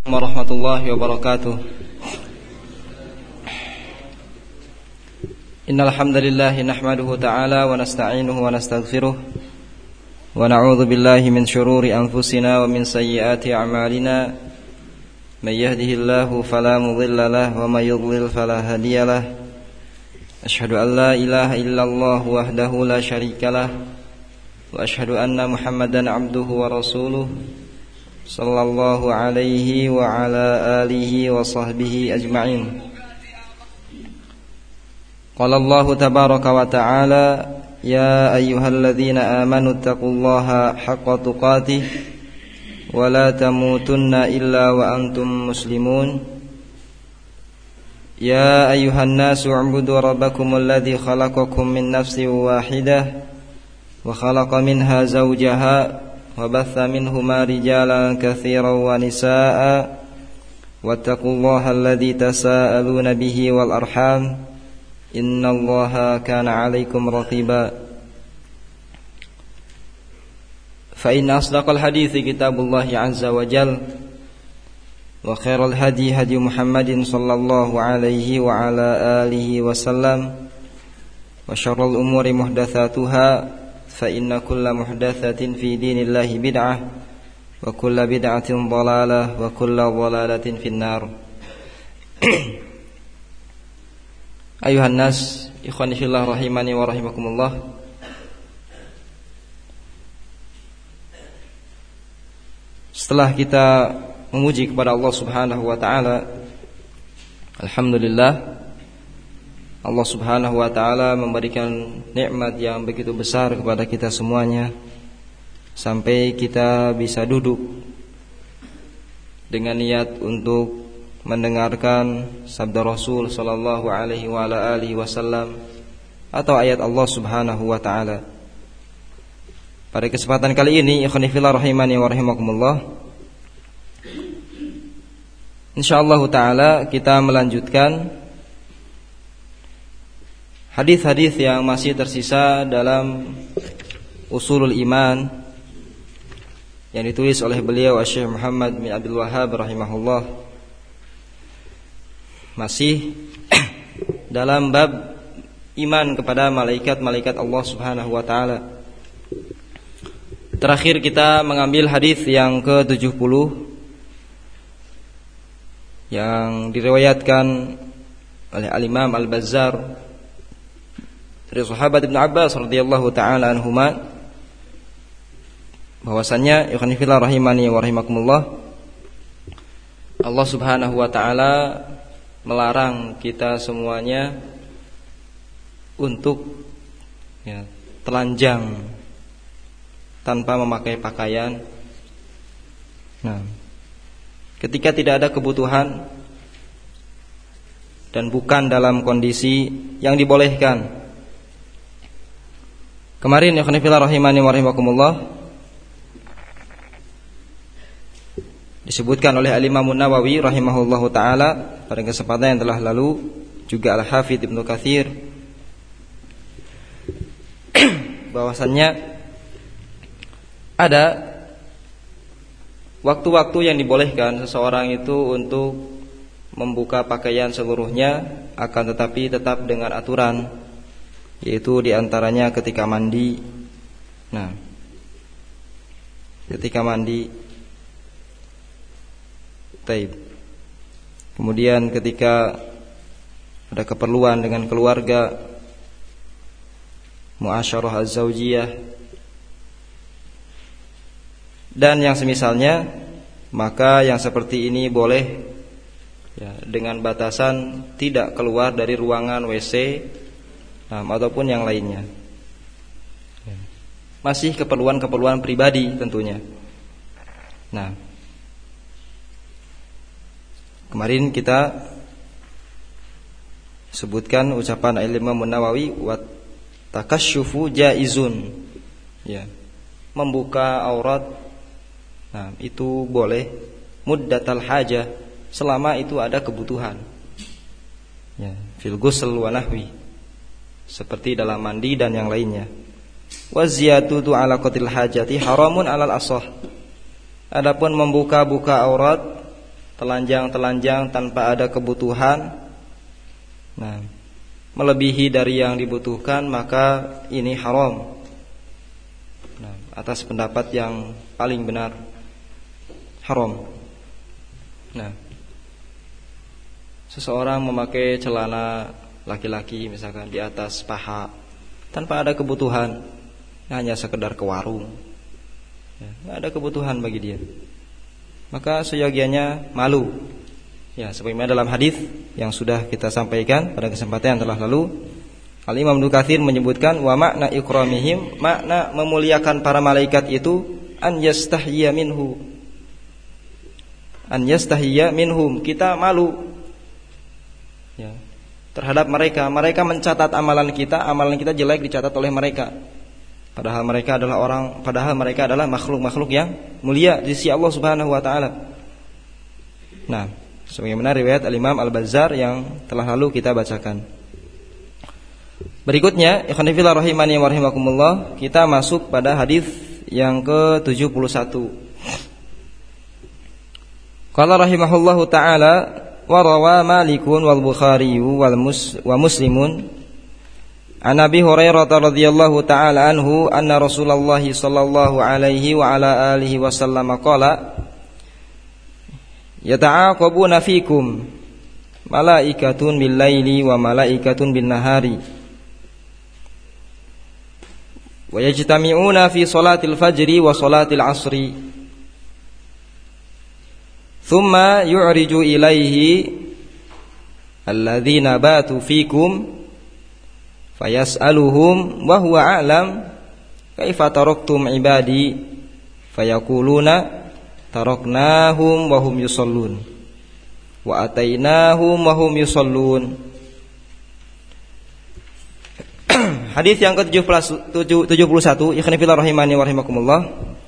Warahmatullahi wabarakatuh. Innal hamdalillah nahmaduhu ta'ala wa nasta'inuhu wa nastaghfiruh wa na'udzu billahi min shururi anfusina wa min sayyiati a'malina. May yahdihillahu fala mudilla lahu wa may yudlil fala hadiya lahu. Asyhadu an la ilaha illallah wahdahu la syarika lahu wa asyhadu anna Muhammadan 'abduhu wa rasuluh sallallahu alaihi wa ala alihi wa sahbihi ajma'in. Qala Allahu tabaraka wa ta'ala, ya ayyuhalladzina amanu taqullaha haqqa tuqatih wa la tamutunna illa wa antum muslimun. Ya ayyuhan nasu u'budu rabbakumul ladzi khalaqakum min nafsin wahidah wa khalaqa minha zawjaha وبث منهما رجالا كثيرا ونساء واتقوا الله الذي تساءلون به والأرحام إن الله كان عليكم رقيبا فإن أصدق الحديث كتاب الله عز وجل وخير الهدي هدي محمد صلى الله عليه وعلى آله وسلم وشر الأمور محدثاتها فإن كل محدثة في دين الله بدعة وكل بدعة ضلالة وكل ضلالة في النار. أيها الناس إخواني في الله rahimani wa rahimakumullah. Setelah kita memuji kepada Allah Subhanahu wa taala, alhamdulillah Allah Subhanahu wa ta'ala memberikan nikmat yang begitu besar kepada kita semuanya, sampai kita bisa duduk dengan niat untuk mendengarkan sabda Rasul sallallahu alaihi wa ala alihi wasallam atau ayat Allah Subhanahu wa ta'ala. Pada kesempatan kali ini, ikhwani fillah rahimani wa rahimakumullah, insyaallah ta'ala kita melanjutkan hadis-hadis yang masih tersisa dalam Ushulul Iman yang ditulis oleh beliau Syekh Muhammad bin Abdul Wahhab rahimahullah, masih dalam bab iman kepada malaikat-malaikat Allah Subhanahu wa taala. Terakhir kita mengambil hadis yang ke-70 yang diriwayatkan oleh Al-Imam Al-Bazzar dari sahabat Ibnu Abbas radhiyallahu taala anhuma, bahwasannya ikhwan fillah rahimani wa rahimakumullah, Allah Subhanahu wa taala melarang kita semuanya untuk telanjang tanpa memakai pakaian. Nah, ketika tidak ada kebutuhan dan bukan dalam kondisi yang dibolehkan. Kemarin ya khonifillah rahimani wa rahimakumullah disebutkan oleh Al-Imam Nawawi rahimahullahu taala pada kesempatan yang telah lalu, juga Al-Hafidz Ibnu Katsir, bahwasannya ada waktu-waktu yang dibolehkan seseorang itu untuk membuka pakaian seluruhnya, akan tetapi tetap dengan aturan, yaitu diantaranya ketika mandi. Nah, ketika mandi, taib. Kemudian ketika ada keperluan dengan keluarga, muasyarah az-zaujiyah dan yang semisalnya, maka yang seperti ini boleh dengan batasan tidak keluar dari ruangan WC ataupun yang lainnya. Masih keperluan-keperluan pribadi tentunya. Nah, kemarin kita sebutkan ucapan Al-Imam Nawawi, wa takasyufu jaizun, membuka aurat, itu boleh muddatal hajah, selama itu ada kebutuhan, fil ghusl wa nahwi, seperti dalam mandi dan yang lainnya. Wa ziyadatu ala qatil hajati haramun alal ashah. Adapun membuka-buka aurat telanjang-telanjang tanpa ada kebutuhan, nah, melebihi dari yang dibutuhkan, maka ini haram. Nah, atas pendapat yang paling benar, haram. Nah, seseorang memakai celana laki-laki misalkan di atas paha tanpa ada kebutuhan, hanya sekedar ke warung, ya, nggak ada kebutuhan bagi dia, maka seyogianya malu. Ya, sebagaimana dalam hadis yang sudah kita sampaikan pada kesempatan yang telah lalu, Al-Imam Ibnu Katsir menyebutkan wa makna ikramihim, makna memuliakan para malaikat itu an yastahyiya minhu. An yastahyiya minhum, kita malu, ya, terhadap mereka. Mereka mencatat amalan kita jelek dicatat oleh mereka. Padahal mereka adalah makhluk-makhluk yang mulia di sisi Allah Subhanahu wa taala. Nah, sebagaimana riwayat Al-Imam Al-Bazzar yang telah lalu kita bacakan. Berikutnya, ikhwan fillah rahimani wa rahimakumullah, kita masuk pada hadis yang ke-71. Qala rahimahullahu taala wa rawa Malikun wal Bukhari wa Muslimun an Abi Hurairah radhiyallahu taala anhu anna Rasulullah sallallahu alaihi wa ala alihi wasallam qala yata'aqabuna fikum malaikatun bil laili wa malaikatun bin nahari wa yajtami'una fi salatil fajri wa salatil asri thumma yu'riju ilaihi alladhina batu fikum fayas'aluhum wa huwa a'lam kaifa taraktum ibadi fayaquluna taraknahum wa hum yusallun wa atainahum wa hum yusallun. Hadis yang ke-71, ikhwan fillah rahimani wa rahimakumullah.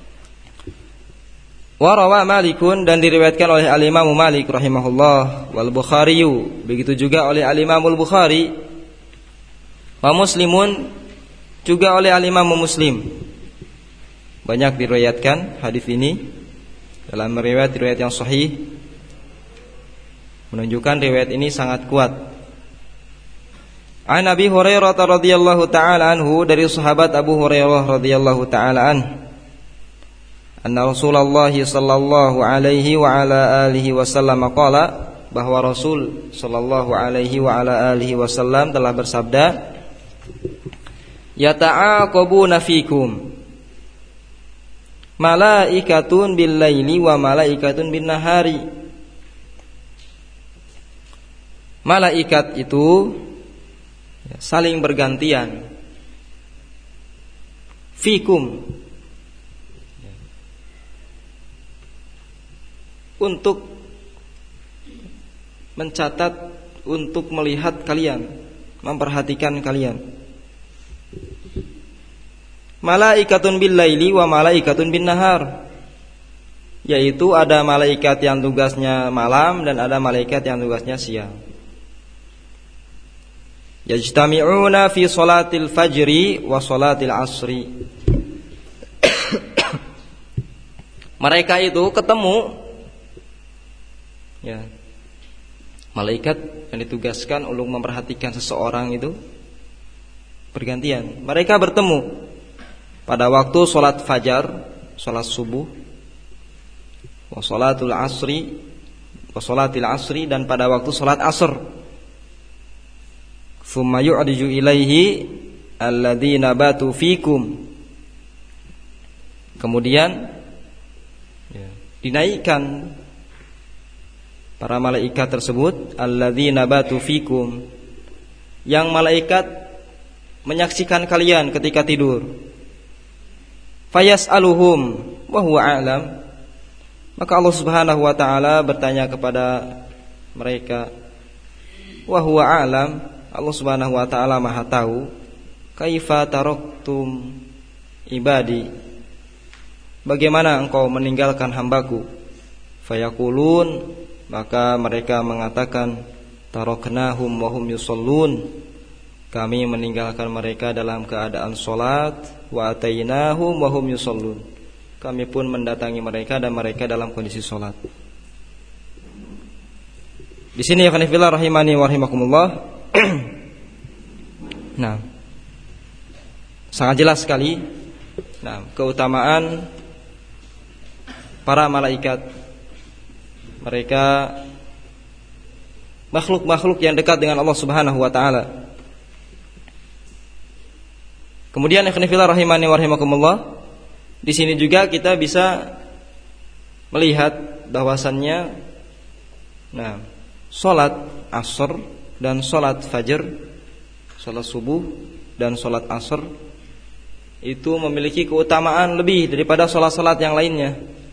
Wa rawa Malikun, dan diriwayatkan oleh Al-Imam Malik rahimahullah, wal Bukhari, begitu juga oleh Al-Imam Al-Bukhari, wa Muslimun, juga oleh Al-Imam Muslim. Banyak diriwayatkan hadis ini dalam riwayat yang sahih, menunjukkan riwayat ini sangat kuat. An Abi Hurairah radhiyallahu taala anhu, dari sahabat Abu Hurairah radhiyallahu taala anna Rasulullah sallallahu alaihi wa ala alihi wasallam qala, bahwa Rasul sallallahu alaihi wa ala alihi wasallam telah bersabda, yata'aqabuna fikum malaikatun bil laili wa malaikatun bin nahari. Malaikat itu saling bergantian fikum, untuk mencatat, untuk melihat kalian, memperhatikan kalian. Malaikatun bil laili wa malaikatun bin nahar, yaitu ada malaikat yang tugasnya malam dan ada malaikat yang tugasnya siang. Yajtami'una fi salatil fajri wa salatil asri. Mereka itu ketemu, ya, malaikat yang ditugaskan untuk memperhatikan seseorang itu bergantian. Mereka bertemu pada waktu salat fajar, salat subuh, wa salatul asri, wa salatil asri, dan pada waktu salat asr. Tsumma yu'riju ilaihi alladzina batu fikum. Kemudian dinaikkan para malaikat tersebut, alladzina batu fikum, yang malaikat menyaksikan kalian ketika tidur. Fayas'aluhum wa huwa a'lam, maka Allah Subhanahu wa taala bertanya kepada mereka, wa huwa a'lam, Allah Subhanahu wa taala Maha tahu, kaifa taraktum ibadi, bagaimana engkau meninggalkan hambaku. Fayaqulun, maka mereka mengatakan, taraknahum wa hum yusallun, kami meninggalkan mereka dalam keadaan salat, wa atainahum wa hum yusallun, kami pun mendatangi mereka dan mereka dalam kondisi salat. Di sini ya fillah rahimani wa rahimakumullah. Nah, sangat jelas sekali keutamaan para malaikat. Mereka makhluk-makhluk yang dekat dengan Allah Subhanahu wa taala. Kemudian ya fillah rahimani wa rahimakumullah, di sini juga kita bisa melihat bahwasannya salat asar dan salat fajar, salat subuh dan salat asar itu memiliki keutamaan lebih daripada salat-salat yang lainnya.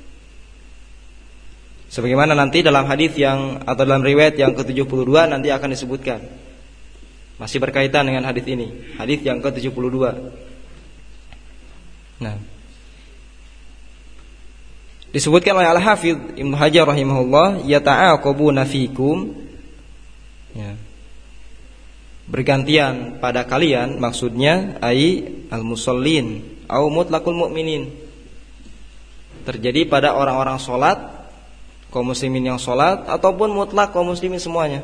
Sebagaimana nanti dalam hadis yang atau dalam riwayat yang ke-72 nanti akan disebutkan. Masih berkaitan dengan hadis ini, hadis yang ke-72. Disebutkan oleh Al-Hafidz Ibnu Hajar rahimahullah, yata'aqabuna fikum, bergantian pada kalian, maksudnya ai al-musallin au mutlaqul mu'minin, terjadi pada orang-orang salat, kaum muslimin yang salat ataupun mutlak kaum muslimin semuanya.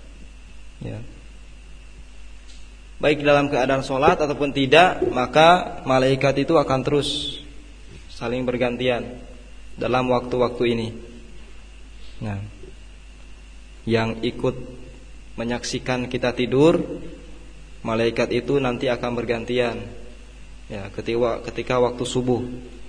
Baik dalam keadaan salat ataupun tidak, maka malaikat itu akan terus saling bergantian dalam waktu-waktu ini. Yang ikut menyaksikan kita tidur, malaikat itu nanti akan bergantian ketika waktu subuh.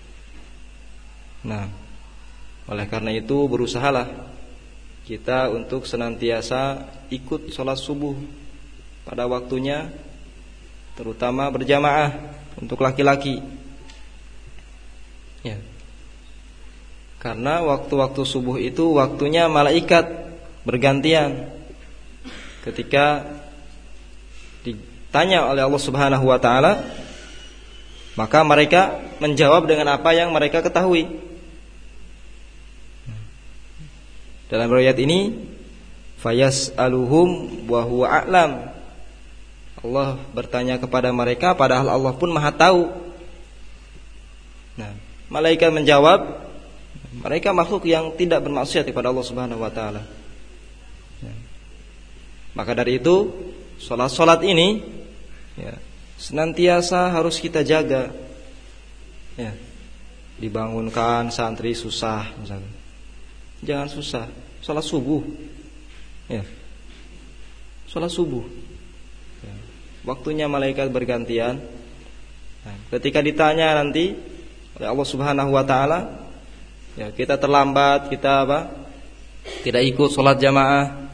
Oleh karena itu berusahalah kita untuk senantiasa ikut sholat subuh pada waktunya, terutama berjamaah untuk laki-laki. Karena waktu-waktu subuh itu waktunya malaikat bergantian. Ketika ditanya oleh Allah Subhanahu wa taala, maka mereka menjawab dengan apa yang mereka ketahui. Dalam riwayat ini, fayas'aluhum wa huwa a'lam. Allah bertanya kepada mereka padahal Allah pun Maha tahu. Malaikat menjawab, mereka makhluk yang tidak bermaksiat kepada Allah Subhanahu wa taala. Maka dari itu, salat-salat ini senantiasa harus kita jaga. Dibangunkan santri susah misalnya. Jangan susah. Salat subuh. Salat subuh. Waktunya malaikat bergantian. Ketika ditanya nanti oleh Allah Subhanahu wa taala, kita terlambat, kita tidak ikut sholat jamaah,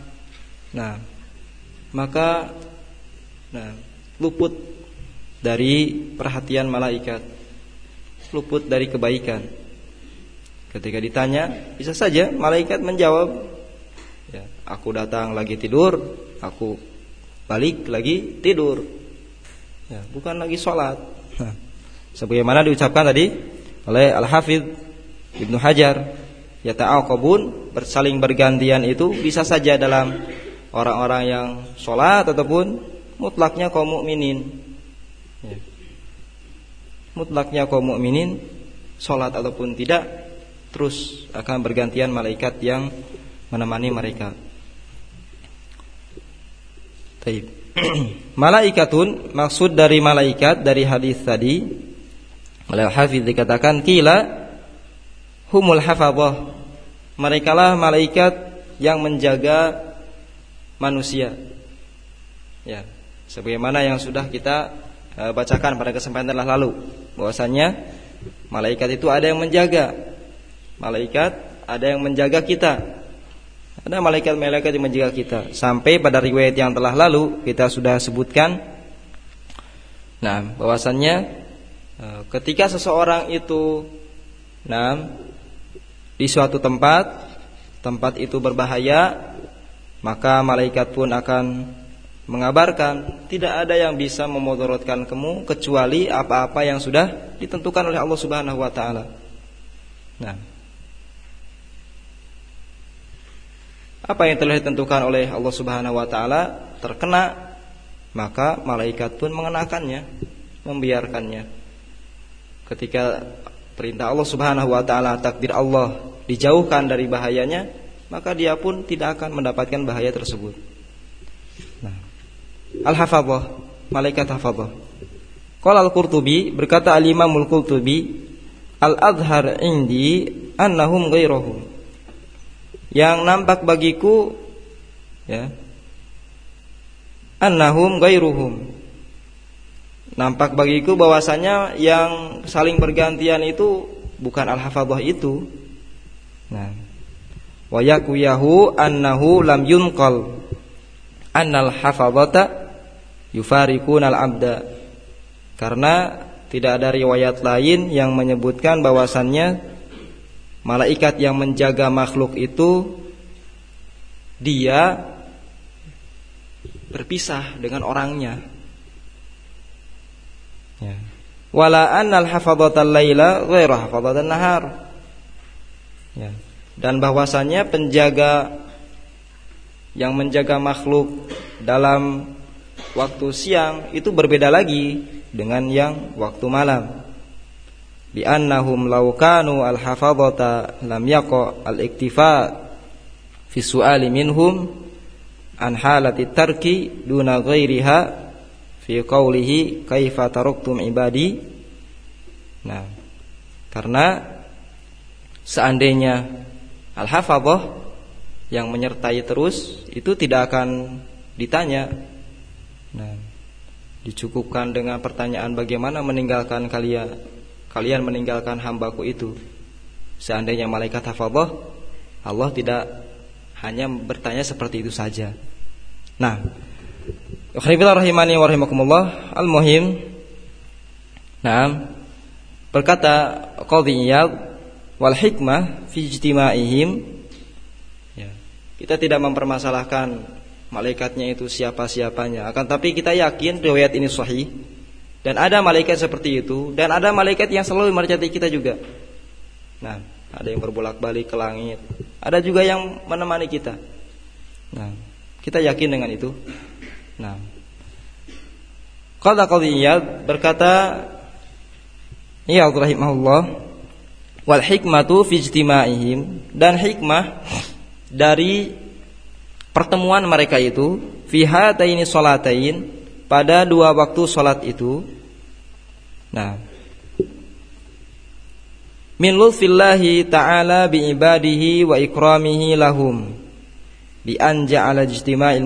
maka luput dari perhatian malaikat, luput dari kebaikan. Ketika ditanya, bisa saja malaikat menjawab, aku datang lagi tidur, aku balik lagi tidur, bukan lagi sholat. Sebagaimana diucapkan tadi oleh Al-Hafidz Ibnu Hajar, yata'aqabun, bersaling bergantian itu bisa saja dalam orang-orang yang sholat ataupun mutlaknya kaum mukminin. Mutlaknya kaum mukminin sholat ataupun tidak, terus akan bergantian malaikat yang menemani mereka. Baik. Malaikatun, maksud dari malaikat dari hadis tadi oleh Hafidz dikatakan qila humul hafadzah, merekalah malaikat yang menjaga manusia. Sebagaimana yang sudah kita bacakan pada kesempatan telah lalu, bahwasanya malaikat itu ada yang menjaga. Malaikat ada yang menjaga kita. Ada malaikat-malaikat yang menjaga kita. Sampai pada riwayat yang telah lalu kita sudah sebutkan, bahwasanya ketika seseorang itu di suatu tempat itu berbahaya, maka malaikat pun akan mengabarkan, tidak ada yang bisa memudaratkan kamu kecuali apa-apa yang sudah ditentukan oleh Allah Subhanahu wa taala. Apa yang telah ditentukan oleh Allah Subhanahu wa taala terkena, maka malaikat pun mengenakannya, membiarkannya. Ketika perintah Allah Subhanahu wa taala, takdir Allah dijauhkan dari bahayanya, maka dia pun tidak akan mendapatkan bahaya tersebut. Nah, al-hafadhah, malaikat hafadhah. Qala al-Qurtubi, berkata al-Imam al-Qurtubi, al-adhhar indi annahum ghairuhum. Yang nampak bagiku, ya, annahum ghairuhum. Nampak bagiku bahwasanya yang saling bergantian itu bukan al-hafadhah itu. Nah, wa yakuyahu annahu lam yunqal annal hafadhata yufariqunal abda. Karena tidak ada riwayat lain yang menyebutkan bahwasannya malaikat yang menjaga makhluk itu dia berpisah dengan orangnya. Ya. Wala annal hafadhatal laila ghairu hafadhatan nahar. Ya. Dan bahwasannya penjaga yang menjaga makhluk dalam waktu siang itu berbeda lagi dengan yang waktu malam. Bi annahum law kanu al hafadhata lam yaqa al iktifa fi su'ali minhum an halati tarki duna ghairiha fi qawlihi kaifa taraktum ibadi. Nah, karena seandainya al-hafadhah yang menyertai terus itu tidak akan ditanya. Nah, dicukupkan dengan pertanyaan bagaimana meninggalkan kalian meninggalkan hambaku itu. Seandainya malaikat hafadhah, Allah tidak hanya bertanya seperti itu saja. Nah, akhirnya rahimani wa rahimakumullah, al-muhim. Nah, berkata Qadhi Iyad, wal hikmah fi ijtima'ihim. Ya, kita tidak mempermasalahkan malaikatnya itu siapa-siapanya, akan tapi kita yakin riwayat ini sahih dan ada malaikat seperti itu dan ada malaikat yang selalu menyertai kita juga. Nah, ada yang berbolak-balik ke langit, ada juga yang menemani kita. Nah, kita yakin dengan itu. Nah, qala Qadhi Iyad, berkata ya rahimahullah, wal hikmatu fi ijtima'ihim, dan hikmah dari pertemuan mereka itu fi hataini sholatain, pada dua waktu salat itu. Nah, min lutfillahi ta'ala bi ibadihi wa ikramihi lahum bi an ja'ala ijtima'i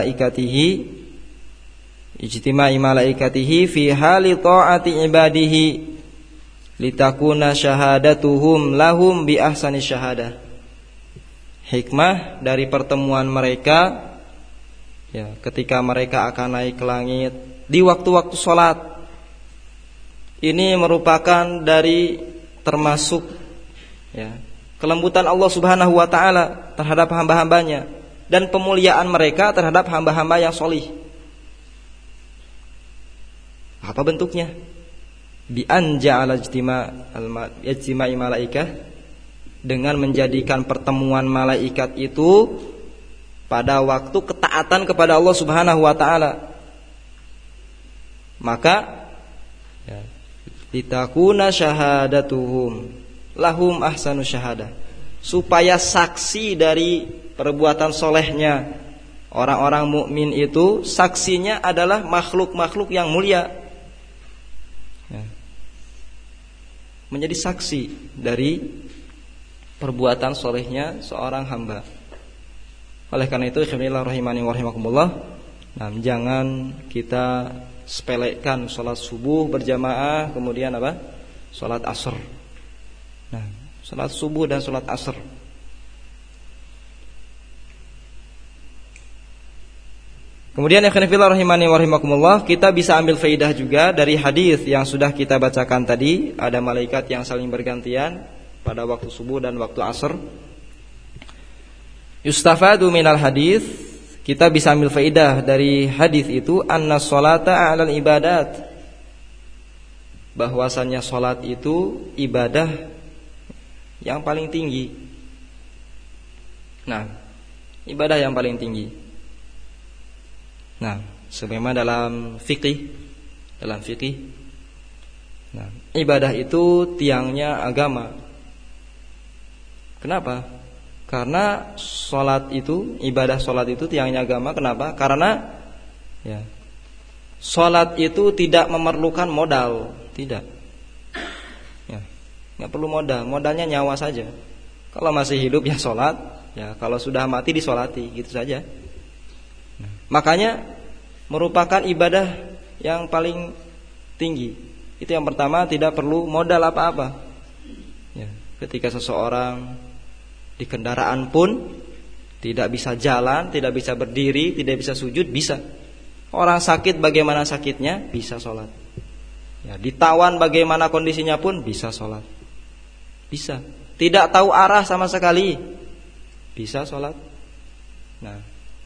malaikatihi fi hali ta'ati ibadihi litakuna syahadatuhum lahum bi ahsani syahadah. Hikmah dari pertemuan mereka, ya, ketika mereka akan naik ke langit di waktu-waktu sholat, ini merupakan dari termasuk, ya, kelembutan Allah Subhanahu wa ta'ala terhadap hamba-hambanya dan pemuliaan mereka terhadap hamba-hamba yang sholih. Apa bentuknya? Bi an ja'ala ijtima'i malaikah, dengan menjadikan pertemuan malaikat itu pada waktu ketaatan kepada Allah Subhanahu wa ta'ala. Maka ya, litakuna syahadatuhum lahum ahsanu syahadah, supaya saksi dari perbuatan solehnya orang-orang mukmin itu, saksinya adalah makhluk-makhluk yang mulia, ya, menjadi saksi dari perbuatan solehnya seorang hamba. Oleh karena itu, ikhwanillah rahimani wa rahimakumullah, nah, jangan kita sepelekan sholat subuh berjamaah, kemudian apa? Sholat asar. Nah, sholat subuh dan sholat asar. Kemudian ikhwanillah rahimani wa rahimakumullah, kita bisa ambil faidah juga dari hadis yang sudah kita bacakan tadi. Ada malaikat yang saling bergantian pada waktu subuh dan waktu asar. Yustafadu minal hadis, kita bisa ambil faidah dari hadis itu, anna sholata a'lal ibadat, bahwasannya sholat itu ibadah yang paling tinggi. Nah, ibadah yang paling tinggi. Nah, sebagaimana dalam fikih, nah, ibadah itu tiangnya agama. Kenapa? Karena sholat itu, ibadah sholat itu tiangnya agama. Kenapa? Karena ya, sholat itu tidak memerlukan modal, tidak. Ya, nggak perlu modal, modalnya nyawa saja. Kalau masih hidup ya sholat, ya kalau sudah mati disolati, gitu saja. Nah, makanya merupakan ibadah yang paling tinggi. Itu yang pertama, tidak perlu modal apa-apa. Ya, ketika seseorang di kendaraan pun tidak bisa jalan, tidak bisa berdiri, tidak bisa sujud, bisa. Orang sakit bagaimana sakitnya, bisa sholat. Ya, ditawan bagaimana kondisinya pun bisa sholat. Bisa. Tidak tahu arah sama sekali, bisa sholat. Nah,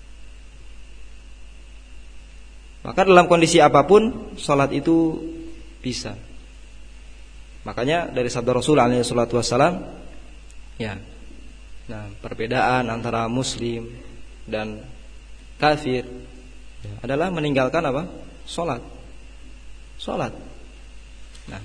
maka dalam kondisi apapun sholat itu bisa. Makanya dari sabda Rasul alaihi salatu wassalam, ya, nah, perbedaan antara muslim dan kafir ya, adalah meninggalkan apa? Sholat. Sholat. Nah,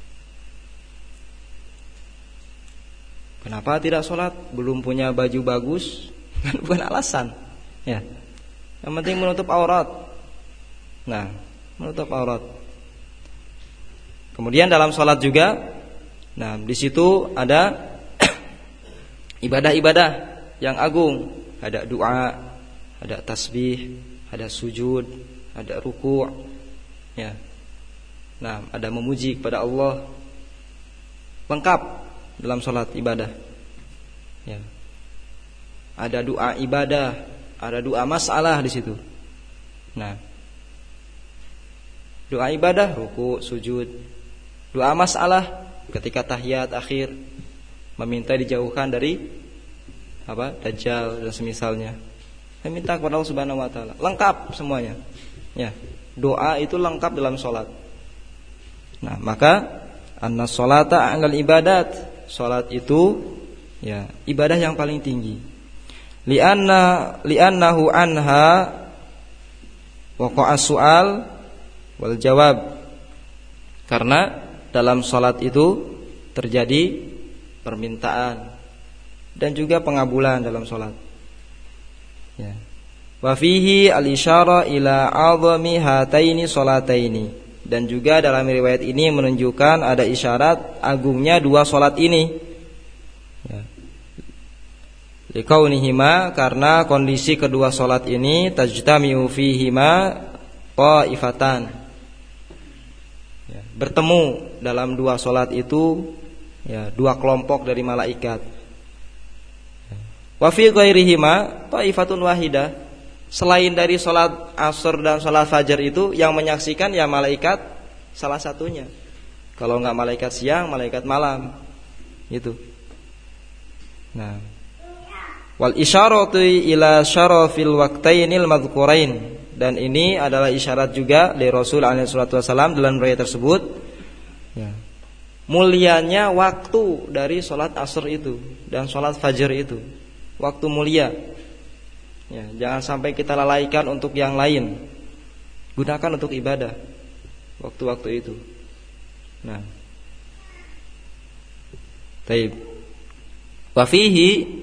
kenapa tidak sholat? Belum punya baju bagus, kan bukan alasan. Ya, yang penting menutup aurat. Nah, menutup aurat. Kemudian dalam sholat juga, nah di situ ada ibadah-ibadah yang agung. Ada doa, ada tasbih, ada sujud, ada ruku', ya. Nah, ada memuji kepada Allah. Lengkap dalam sholat ibadah. Ya. Ada doa ibadah, ada doa masalah di situ. Nah, doa ibadah, ruku', sujud. Doa masalah ketika tahiyat akhir, meminta dijauhkan dari apa? Dajjal dan semisalnya. Meminta kepada Allah Subhanahu wa taala. Lengkap semuanya. Ya. Doa itu lengkap dalam salat. Nah, maka annas salata a'lal ibadat. Salat itu ya, ibadah yang paling tinggi. Li'annahu anha waqa'a su'al wal jawab. Karena dalam salat itu terjadi permintaan dan juga pengabulan dalam salat. Ya. Wa fihi al-isyara ila 'azami hataini salataini, dan juga dalam riwayat ini menunjukkan ada isyarat agungnya dua salat ini. Ya. Likaunihima, karena kondisi kedua salat ini tajtami'u fihima qaifatan. Ya, bertemu dalam dua salat itu ya, dua kelompok dari malaikat. Wa fi ghairihima taifatun wahidah. Selain dari salat asar dan salat fajar itu yang menyaksikan ya malaikat salah satunya. Kalau enggak malaikat siang, malaikat malam. Gitu. Nah, wal isyaratu ila syarafil waqtainil madhkurain, dan ini adalah isyarat juga dari Rasul alaihi salatu wasallam dalam riwayat tersebut ya, mulianya waktu dari salat asar itu dan salat fajar itu. Waktu mulia ya, jangan sampai kita lalaikan untuk yang lain. Gunakan untuk ibadah waktu-waktu itu. Nah, taib. Wa fihi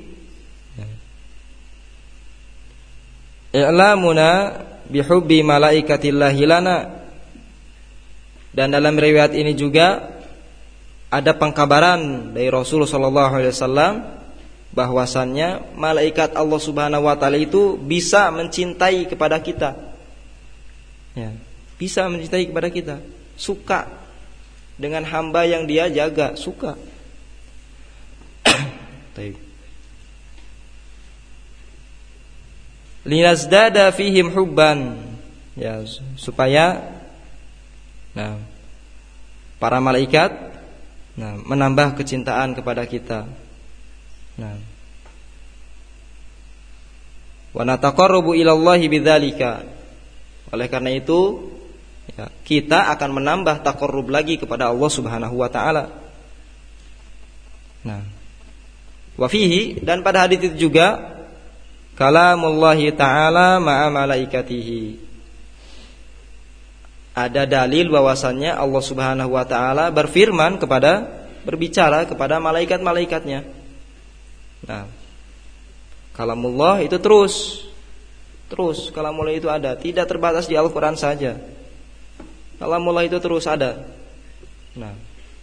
i'lamuna bihubbi malaikatillahi lana, dan dalam riwayat ini juga ada pengkabaran dari Rasulullah sallallahu alaihi wasallam bahwasannya malaikat Allah Subhanahu wa taala itu bisa mencintai kepada kita. Ya, bisa mencintai kepada kita, suka dengan hamba yang dia jaga, suka. Baik. Linazdada fihim hubban, ya, supaya nah, para malaikat nah, menambah kecintaan kepada kita. Nah, wa nataqarrabu ilallahi bidzalika. Oleh karena itu ya, kita akan menambah taqarrub lagi kepada Allah Subhanahu wa taala. Nah, wa fihi, dan pada hadits itu juga kalamullahi ta'ala ma'a malaikatihi, ada dalil bahwasannya Allah Subhanahu wa taala berbicara kepada malaikat-malaikatnya. Nah, Kalamullah itu terus kalamullah itu ada, tidak terbatas di Al-Quran saja. Kalamullah itu terus ada. Nah,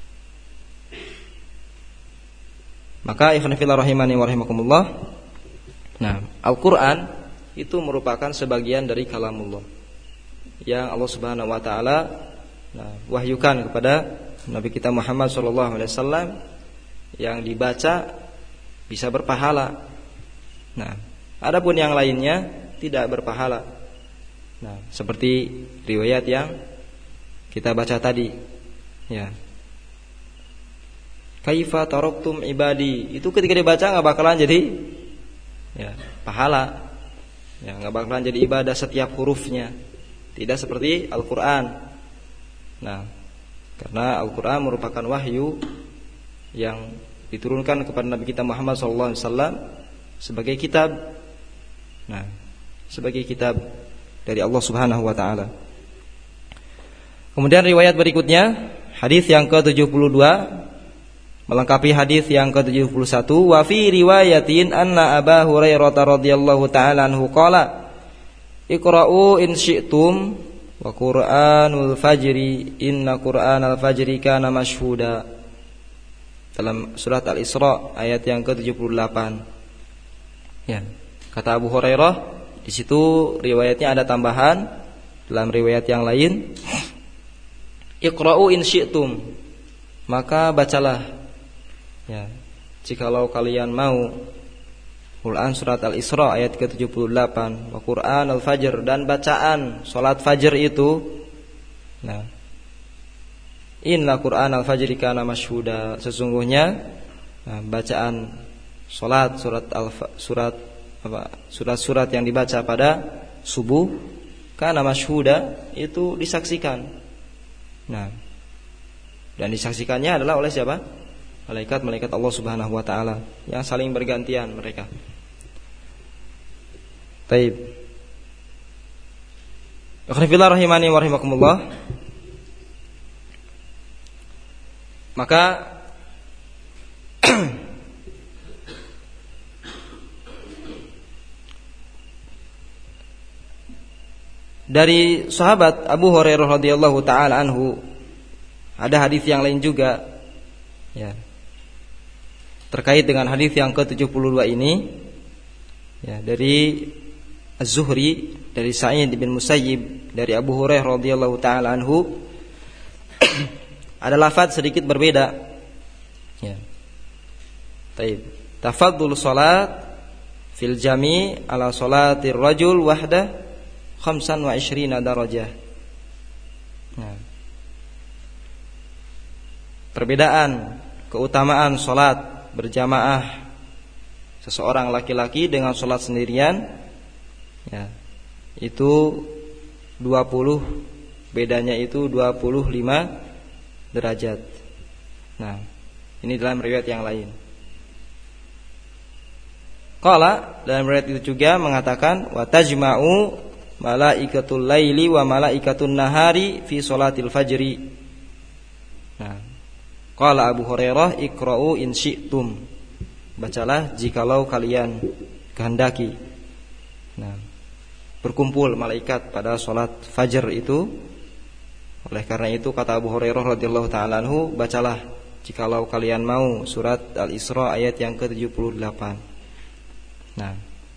maka ikhwan fillah rahimani wa rahimakumullah, nah, Al-Quran itu merupakan sebagian dari kalamullah yang Allah Subhanahu wa taala wahyukan kepada Nabi kita Muhammad sallallahu alaihi wasallam, yang dibaca bisa berpahala. Nah, adapun yang lainnya tidak berpahala. Nah, seperti riwayat yang kita baca tadi, ya. Kaifa taraktum ibadi, itu ketika dibaca enggak bakalan jadi ya pahala. Ya, enggak bakalan jadi ibadah setiap hurufnya. Tidak seperti Al-Qur'an. Nah, karena Al-Qur'an merupakan wahyu yang diturunkan kepada Nabi kita Muhammad sallallahu alaihi wasallam sebagai kitab. Nah, sebagai kitab dari Allah Subhanahu wa taala. Kemudian riwayat berikutnya, hadis yang ke-72 melengkapi hadis yang ke-71. Wa fi riwayatin anna Abu Hurairah radhiyallahu taala anhu qala iqra'u in syi'tum wa Qur'anul fajri inna Qur'anal fajri kana mashhuda. Dalam surat Al-Isra ayat yang ke-78. Ya, kata Abu Hurairah, di situ riwayatnya ada tambahan dalam riwayat yang lain. Iqra'u in syi'tum, maka bacalah. Ya, jikalau kalian mau. Quran surat Al-Isra ayat ke-78. Wa Qur'an al-fajr, dan bacaan salat fajr itu. Nah, inna Qur'an al-fajri kana mashhuda, sesungguhnya bacaan salat surat-surat yang dibaca pada subuh kana mashhuda, itu disaksikan. Nah, dan disaksikannya adalah oleh siapa? Malaikat Allah Subhanahu wa taala yang saling bergantian mereka. Baik. Akhirillah rahimani wa rahimakumullah. Maka dari sahabat Abu Hurairah radhiyallahu taala anhu ada hadis yang lain juga, ya, terkait dengan hadis yang ke-72 ini, ya, dari Az-Zuhri, dari Sa'id bin Musayyib, dari Abu Hurairah radhiyallahu taala anhu. Ada lafaz sedikit berbeda. Ya. Taib. Tafaddul salat fil jami' ala salatir rajul wahdah 25 darajah. Nah. Perbedaan keutamaan salat berjamaah seseorang laki-laki dengan salat sendirian, ya, itu 20, bedanya itu 25 derajat. Nah, ini dalam riwayat yang lain. Qala, dalam riwayat itu juga mengatakan wa tajma'u malaikatul laili wa malaikatun nahari fi sholatil fajri. Nah, qala Abu Hurairah iqra'u in syi'tum, bacalah jikalau kalian kehendaki. Nah, berkumpul malaikat pada sholat fajar itu. Oleh karena itu kata Abu Hurairah radhiyallahu taala anhu, bacalah jikalau kalian mau surat Al-Isra ayat yang ke-78. Nah,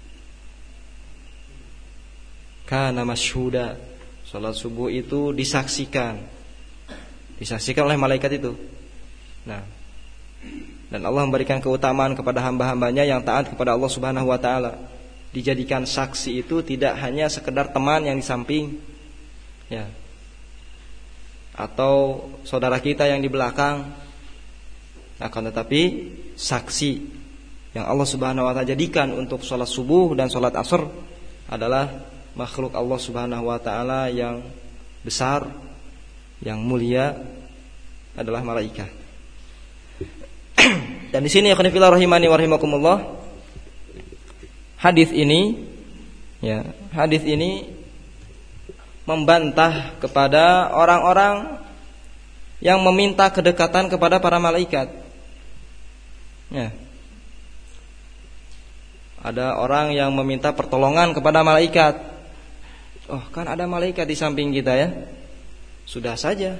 kana masyhuda, salat subuh itu disaksikan oleh malaikat itu. Nah, dan Allah memberikan keutamaan kepada hamba-hambanya yang taat kepada Allah Subhanahu wa taala. Dijadikan saksi itu tidak hanya sekedar teman yang di samping, ya, atau saudara kita yang di belakang, akan tetapi saksi yang Allah Subhanahu wa taala jadikan untuk salat subuh dan salat asar adalah makhluk Allah Subhanahu wa taala yang besar, yang mulia, adalah malaikat. Dan di sini akan fillah rahimani wa rahimakumullah, hadis ini, ya, hadis ini membantah kepada orang-orang yang meminta kedekatan kepada para malaikat. Ya. Ada orang yang meminta pertolongan kepada malaikat. Oh, kan ada malaikat di samping kita ya. Sudah saja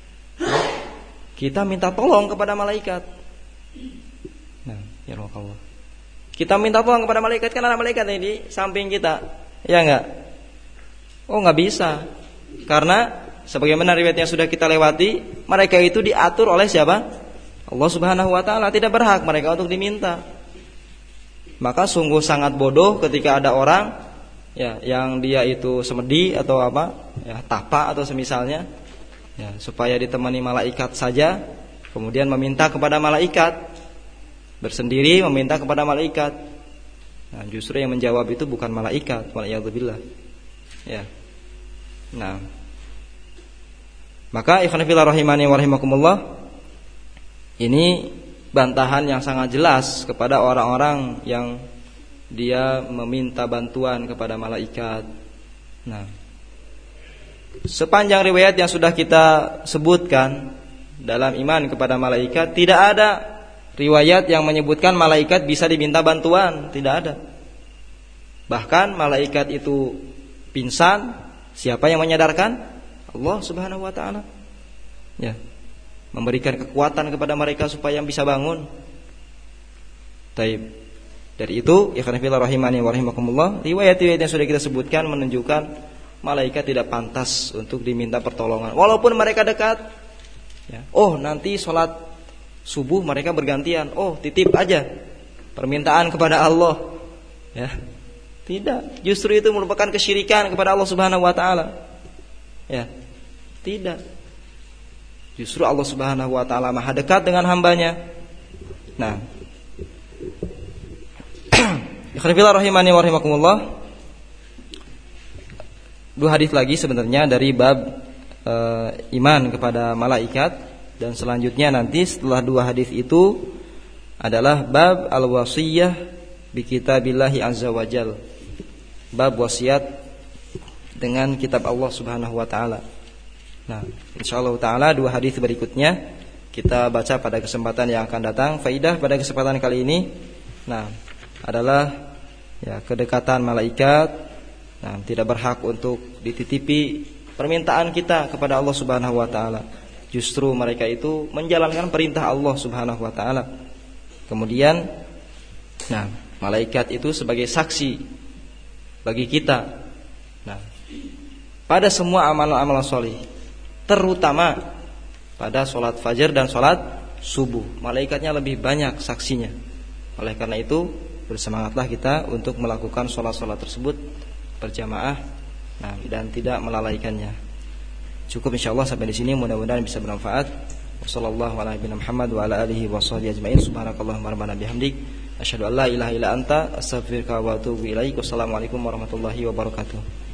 kita minta tolong kepada malaikat. Nah, ya Allah. Kita minta tolong kepada malaikat, kan ada malaikat ini di samping kita. Ya enggak? Oh, enggak bisa. Karena sebagaimana riwayat yang sudah kita lewati, mereka itu diatur oleh siapa? Allah Subhanahu wa taala, tidak berhak mereka untuk diminta. Maka sungguh sangat bodoh ketika ada orang ya yang dia itu semedi atau apa, ya tapa atau semisalnya, ya supaya ditemani malaikat saja, kemudian meminta kepada malaikat, bersendiri meminta kepada malaikat. Nah, justru yang menjawab itu bukan malaikat, waliyadzubillah. Ya. Nah, maka ikhwan fillah rahimani wa rahimakumullah, ini bantahan yang sangat jelas kepada orang-orang yang dia meminta bantuan kepada malaikat. Nah, sepanjang riwayat yang sudah kita sebutkan dalam iman kepada malaikat, tidak ada riwayat yang menyebutkan malaikat bisa diminta bantuan, tidak ada. Bahkan malaikat itu pingsan, siapa yang menyadarkan? Allah Subhanahu wa taala. Ya. Memberikan kekuatan kepada mereka supaya bisa bangun. Taib. Dari itu, ikhwan fillah rahimani wa rahimakumullah, riwayat-riwayat yang sudah kita sebutkan menunjukkan malaikat tidak pantas untuk diminta pertolongan walaupun mereka dekat. Ya. Oh, nanti sholat subuh mereka bergantian. Oh, titip aja permintaan kepada Allah. Ya. Tidak, justru itu merupakan kesyirikan kepada Allah Subhanahu wa taala. Ya. Tidak. Justru Allah Subhanahu wa taala Maha dekat dengan hambanya. Nah, ikhwan fillah rahimani wa rahimakumullah, dua hadis lagi sebenarnya dari bab iman kepada malaikat, dan selanjutnya nanti setelah dua hadis itu adalah bab al-wasiyah bi kitabillahi azza wajal. Bab wasiat dengan kitab Allah Subhanahu wa taala. Nah, insyaallah taala dua hadis berikutnya kita baca pada kesempatan yang akan datang. Faidah pada kesempatan kali ini, nah, adalah ya kedekatan malaikat. Nah, tidak berhak untuk dititipi permintaan kita kepada Allah Subhanahu wa taala. Justru mereka itu menjalankan perintah Allah Subhanahu wa taala. Kemudian, nah, malaikat itu sebagai saksi bagi kita. Nah, pada semua amalan-amalan soleh, terutama pada sholat fajar dan sholat subuh, malaikatnya lebih banyak saksinya. Oleh karena itu, bersemangatlah kita untuk melakukan sholat-sholat tersebut berjamaah, nah, dan tidak melalaikannya. Cukup insyaallah sampai di sini, mudah-mudahan bisa bermanfaat. Wassallallahu ala nabiyina Muhammad wa ala alihi washabbihi ajmain. Subhanakallahumma rabbana bihamdik, asyhadu an la ilaha illa anta, astaghfiruka wa atubu ilaik. Wassalamualaikum warahmatullahi wabarakatuh.